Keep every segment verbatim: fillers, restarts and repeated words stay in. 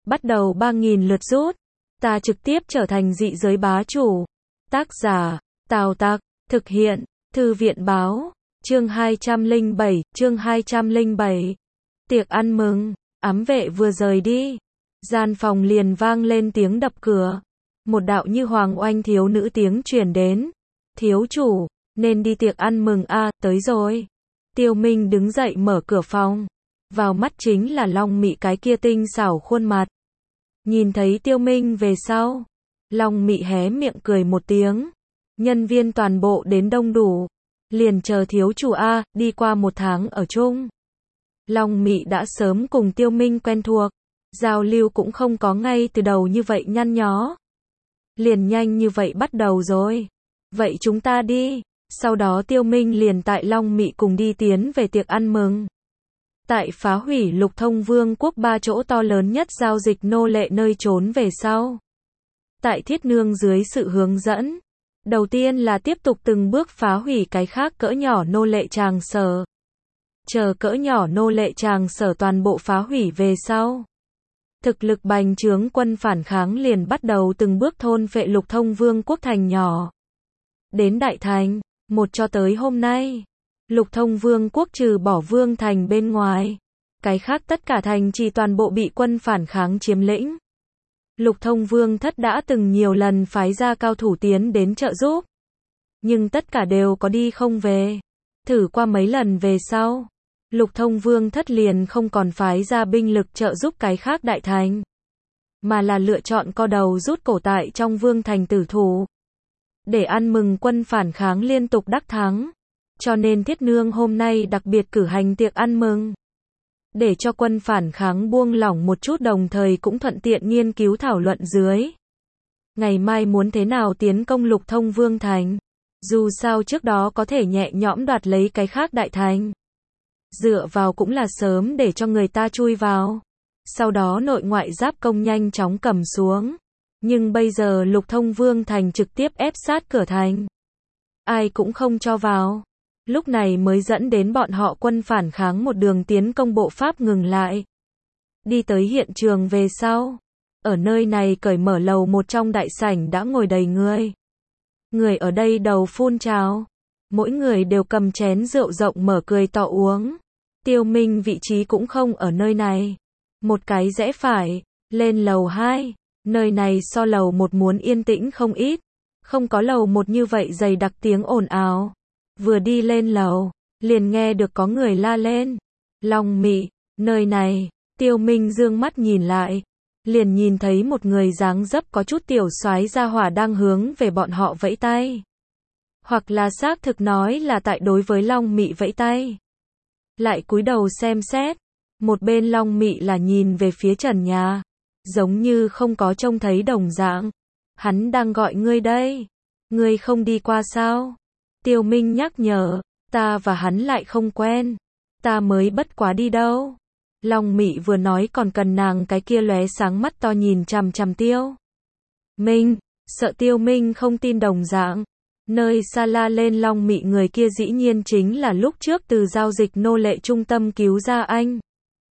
bắt đầu ba nghìn lượt rút. Ta trực tiếp trở thành dị giới bá chủ. Tác giả, Tào Tặc, thực hiện, Thư viện báo, chương hai trăm lẻ bảy, chương hai trăm lẻ bảy. Tiệc ăn mừng, ám vệ vừa rời đi, gian phòng liền vang lên tiếng đập cửa. Một đạo như hoàng oanh thiếu nữ tiếng truyền đến. Thiếu chủ, nên đi tiệc ăn mừng a, à, tới rồi. Tiêu Minh đứng dậy mở cửa phòng. Vào mắt chính là Long Mị cái kia tinh xảo khuôn mặt. Nhìn thấy Tiêu Minh về sau, Long Mị hé miệng cười một tiếng. Nhân viên toàn bộ đến đông đủ, liền chờ thiếu chủ a, đi qua một tháng ở chung. Long Mị đã sớm cùng Tiêu Minh quen thuộc, giao lưu cũng không có ngay từ đầu như vậy nhăn nhó. Liền nhanh như vậy bắt đầu rồi. Vậy chúng ta đi. Sau đó Tiêu Minh liền tại Long Mị cùng đi tiến về tiệc ăn mừng. Tại phá hủy Lục Thông Vương quốc ba chỗ to lớn nhất giao dịch nô lệ nơi trốn về sau. Tại Thiết Nương dưới sự hướng dẫn, đầu tiên là tiếp tục từng bước phá hủy cái khác cỡ nhỏ nô lệ tràng sở. Chờ cỡ nhỏ nô lệ tràng sở toàn bộ phá hủy về sau, thực lực bành trướng quân phản kháng liền bắt đầu từng bước thôn phệ Lục Thông Vương quốc thành nhỏ. Đến Đại Thành, một cho tới hôm nay, Lục Thông Vương quốc trừ bỏ Vương thành bên ngoài, cái khác tất cả thành trì toàn bộ bị quân phản kháng chiếm lĩnh. Lục Thông Vương thất đã từng nhiều lần phái ra cao thủ tiến đến trợ giúp, nhưng tất cả đều có đi không về. Thử qua mấy lần về sau, Lục Thông Vương thất liền không còn phái ra binh lực trợ giúp cái khác đại thành, mà là lựa chọn co đầu rút cổ tại trong Vương thành tử thủ, để ăn mừng quân phản kháng liên tục đắc thắng. Cho nên Thiết Nương hôm nay đặc biệt cử hành tiệc ăn mừng, để cho quân phản kháng buông lỏng một chút, đồng thời cũng thuận tiện nghiên cứu thảo luận dưới ngày mai muốn thế nào tiến công Lục Thông Vương thành. Dù sao trước đó có thể nhẹ nhõm đoạt lấy cái khác đại thành, dựa vào cũng là sớm để cho người ta chui vào, sau đó nội ngoại giáp công nhanh chóng cầm xuống. Nhưng bây giờ Lục Thông Vương thành trực tiếp ép sát cửa thành, ai cũng không cho vào. Lúc này mới dẫn đến bọn họ quân phản kháng một đường tiến công bộ pháp ngừng lại. Đi tới hiện trường về sau, ở nơi này cởi mở lầu một trong đại sảnh đã ngồi đầy người. Người ở đây đầu phun trào, mỗi người đều cầm chén rượu rộng mở cười to uống. Tiêu Minh vị trí cũng không ở nơi này, một cái rẽ phải, lên lầu hai. Nơi này so lầu một muốn yên tĩnh không ít, không có lầu một như vậy dày đặc tiếng ồn ào. Vừa đi lên lầu, liền nghe được có người la lên. Long Mị, nơi này. Tiêu Minh dương mắt nhìn lại, liền nhìn thấy một người dáng dấp có chút tiểu soái gia hỏa đang hướng về bọn họ vẫy tay. Hoặc là xác thực nói là tại đối với Long Mị vẫy tay. Lại cúi đầu xem xét, một bên Long Mị là nhìn về phía trần nhà, giống như không có trông thấy đồng dạng. Hắn đang gọi ngươi đây, ngươi không đi qua sao? Tiêu Minh nhắc nhở, ta và hắn lại không quen, ta mới bất quá đi đâu. Long Mị vừa nói còn cần nàng cái kia lóe sáng mắt to nhìn chằm chằm Tiêu Minh, sợ Tiêu Minh không tin đồng dạng. Nơi xa la lên Long Mị người kia dĩ nhiên chính là lúc trước từ giao dịch nô lệ trung tâm cứu ra anh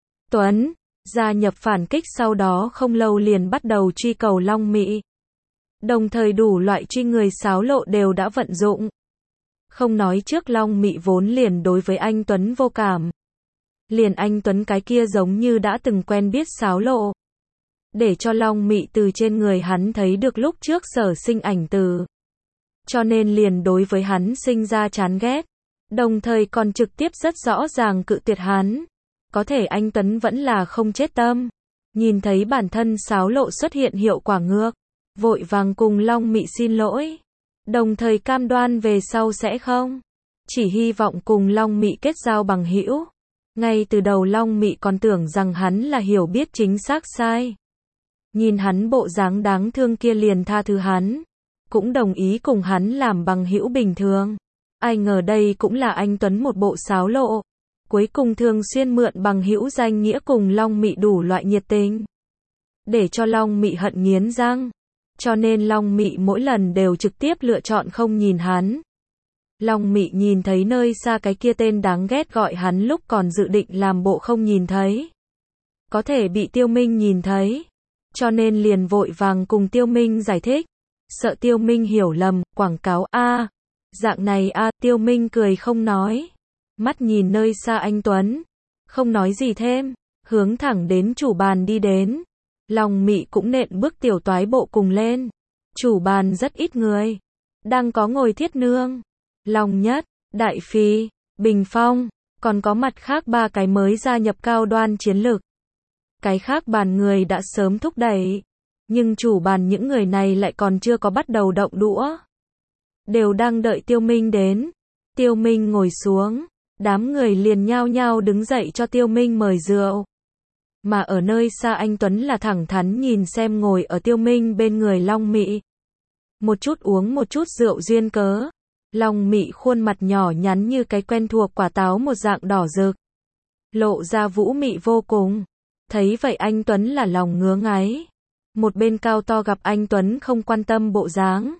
Tuấn, gia nhập phản kích sau đó không lâu liền bắt đầu truy cầu Long Mị. Đồng thời đủ loại truy người xáo lộ đều đã vận dụng. Không nói trước Long Mị vốn liền đối với anh Tuấn vô cảm. Liền anh Tuấn cái kia giống như đã từng quen biết xáo lộ. Để cho Long Mị từ trên người hắn thấy được lúc trước sở sinh ảnh từ. Cho nên liền đối với hắn sinh ra chán ghét. Đồng thời còn trực tiếp rất rõ ràng cự tuyệt hắn. Có thể anh Tuấn vẫn là không chết tâm. Nhìn thấy bản thân xáo lộ xuất hiện hiệu quả ngược, vội vàng cùng Long Mị xin lỗi. Đồng thời cam đoan về sau sẽ không chỉ hy vọng cùng Long Mị kết giao bằng hữu. Ngay từ đầu Long Mị còn tưởng rằng hắn là hiểu biết chính xác sai. Nhìn hắn bộ dáng đáng thương kia liền tha thứ hắn, cũng đồng ý cùng hắn làm bằng hữu bình thường. Ai ngờ đây cũng là anh Tuấn một bộ xáo lộ. Cuối cùng thường xuyên mượn bằng hữu danh nghĩa cùng Long Mị đủ loại nhiệt tình, để cho Long Mị hận nghiến răng. Cho nên Long Mị mỗi lần đều trực tiếp lựa chọn không nhìn hắn. Long Mị nhìn thấy nơi xa cái kia tên đáng ghét gọi hắn lúc còn dự định làm bộ không nhìn thấy. Có thể bị Tiêu Minh nhìn thấy. cho nên liền vội vàng cùng Tiêu Minh giải thích, sợ Tiêu Minh hiểu lầm, quảng cáo a, dạng này a, Tiêu Minh cười không nói, mắt nhìn nơi xa anh Tuấn, không nói gì thêm, hướng thẳng đến chủ bàn đi đến. Long Mị cũng nện bước tiểu toái bộ cùng lên. Chủ bàn rất ít người, đang có ngồi Thiết Nương, Long Nhất, Đại Phi, Bình Phong, còn có mặt khác ba cái mới gia nhập cao đoan chiến lực. Cái khác bàn người đã sớm thúc đẩy, nhưng chủ bàn những người này lại còn chưa có bắt đầu động đũa. Đều đang đợi Tiêu Minh đến. Tiêu Minh ngồi xuống, đám người liền nhao nhao đứng dậy cho Tiêu Minh mời rượu. Mà ở nơi xa anh Tuấn là thẳng thắn nhìn xem ngồi ở Tiêu Minh bên người Long Mị. Một chút uống một chút rượu duyên cớ. Long Mị khuôn mặt nhỏ nhắn như cái quen thuộc quả táo một dạng đỏ rực. Lộ ra vũ mị vô cùng. Thấy vậy anh Tuấn là lòng ngứa ngáy. Một bên cao to gặp anh Tuấn không quan tâm bộ dáng.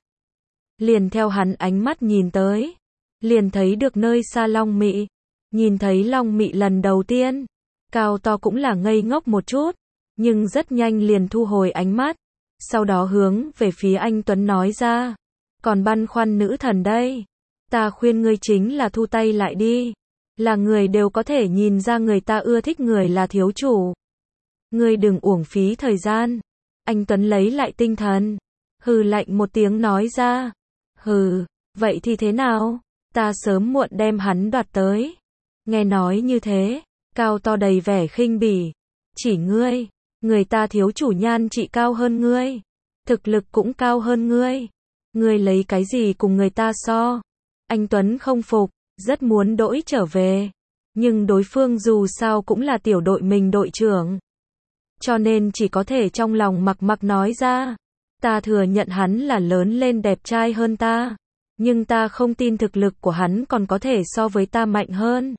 Liền theo hắn ánh mắt nhìn tới. Liền thấy được nơi xa Long Mị. Nhìn thấy Long Mị lần đầu tiên. Cao to cũng là ngây ngốc một chút. Nhưng rất nhanh liền thu hồi ánh mắt. Sau đó hướng về phía anh Tuấn nói ra. Còn băn khoăn nữ thần đây. Ta khuyên ngươi chính là thu tay lại đi. Là người đều có thể nhìn ra người ta ưa thích người là thiếu chủ. Ngươi đừng uổng phí thời gian. Anh Tuấn lấy lại tinh thần. Hừ lạnh một tiếng nói ra. Hừ, vậy thì thế nào? Ta sớm muộn đem hắn đoạt tới. Nghe nói như thế, cao to đầy vẻ khinh bỉ. Chỉ ngươi, người ta thiếu chủ nhan trị cao hơn ngươi. Thực lực cũng cao hơn ngươi. Ngươi lấy cái gì cùng người ta so? Anh Tuấn không phục, rất muốn đỗi trở về. Nhưng đối phương dù sao cũng là tiểu đội mình đội trưởng. Cho nên chỉ có thể trong lòng mặc mặc nói ra. Ta thừa nhận hắn là lớn lên đẹp trai hơn ta. Nhưng ta không tin thực lực của hắn còn có thể so với ta mạnh hơn.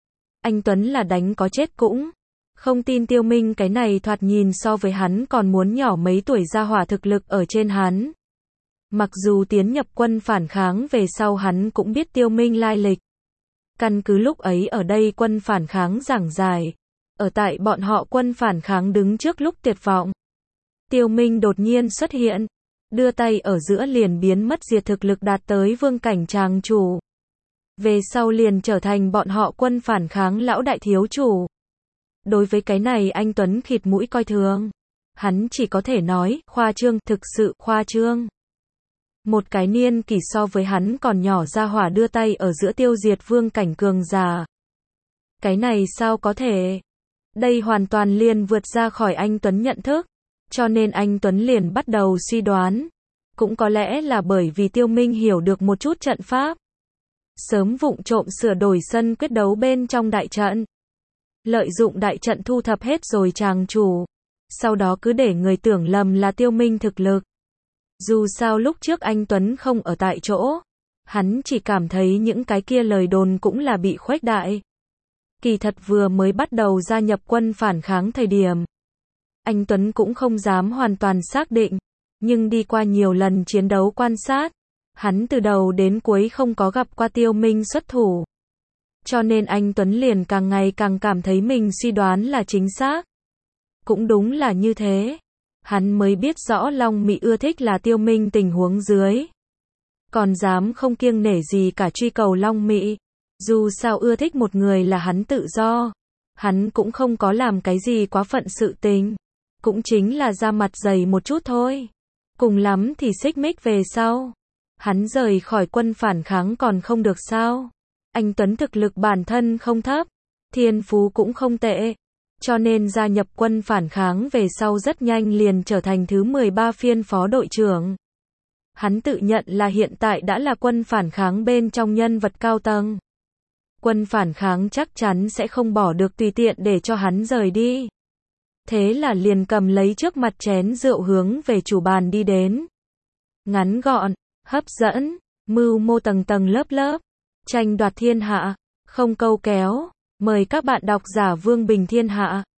Anh Tuấn là đánh có chết cũng. Không tin Tiêu Minh cái này thoạt nhìn so với hắn còn muốn nhỏ mấy tuổi ra hỏa thực lực ở trên hắn. Mặc dù tiến nhập quân phản kháng về sau hắn cũng biết Tiêu Minh lai lịch. Căn cứ lúc ấy ở đây quân phản kháng giảng giải. Ở tại bọn họ quân phản kháng đứng trước lúc tuyệt vọng. Tiêu Minh đột nhiên xuất hiện. Đưa tay ở giữa liền biến mất diệt thực lực đạt tới vương cảnh tràng chủ. Về sau liền trở thành bọn họ quân phản kháng lão đại thiếu chủ. Đối với cái này anh Tuấn khịt mũi coi thường. Hắn chỉ có thể nói, khoa trương, thực sự khoa trương. Một cái niên kỷ so với hắn còn nhỏ ra hỏa đưa tay ở giữa tiêu diệt vương cảnh cường giả. Cái này sao có thể? Đây hoàn toàn liền vượt ra khỏi anh Tuấn nhận thức. Cho nên anh Tuấn liền bắt đầu suy đoán. Cũng có lẽ là bởi vì Tiêu Minh hiểu được một chút trận pháp. Sớm vụng trộm sửa đổi sân quyết đấu bên trong đại trận. Lợi dụng đại trận thu thập hết rồi chàng chủ. Sau đó cứ để người tưởng lầm là Tiêu Minh thực lực. Dù sao lúc trước anh Tuấn không ở tại chỗ. Hắn chỉ cảm thấy những cái kia lời đồn cũng là bị khuếch đại. Kỳ thật vừa mới bắt đầu gia nhập quân phản kháng thời điểm. Anh Tuấn cũng không dám hoàn toàn xác định. Nhưng đi qua nhiều lần chiến đấu quan sát. Hắn từ đầu đến cuối không có gặp qua Tiêu Minh xuất thủ. Cho nên anh Tuấn liền càng ngày càng cảm thấy mình suy đoán là chính xác. Cũng đúng là như thế. Hắn mới biết rõ Long Mị ưa thích là Tiêu Minh tình huống dưới. Còn dám không kiêng nể gì cả truy cầu Long Mị. Dù sao ưa thích một người là hắn tự do. Hắn cũng không có làm cái gì quá phận sự tình. Cũng chính là ra mặt dày một chút thôi. Cùng lắm thì xích mích về sau. Hắn rời khỏi quân phản kháng còn không được sao. Anh Tuấn thực lực bản thân không thấp. Thiên phú cũng không tệ. Cho nên gia nhập quân phản kháng về sau rất nhanh liền trở thành thứ mười ba phiên phó đội trưởng. Hắn tự nhận là hiện tại đã là quân phản kháng bên trong nhân vật cao tầng. Quân phản kháng chắc chắn sẽ không bỏ được tùy tiện để cho hắn rời đi. Thế là liền cầm lấy trước mặt chén rượu hướng về chủ bàn đi đến. Ngắn gọn, hấp dẫn, mưu mô tầng tầng lớp lớp, tranh đoạt thiên hạ, không câu kéo. Mời các bạn đọc giả Vương Bình Thiên Hạ.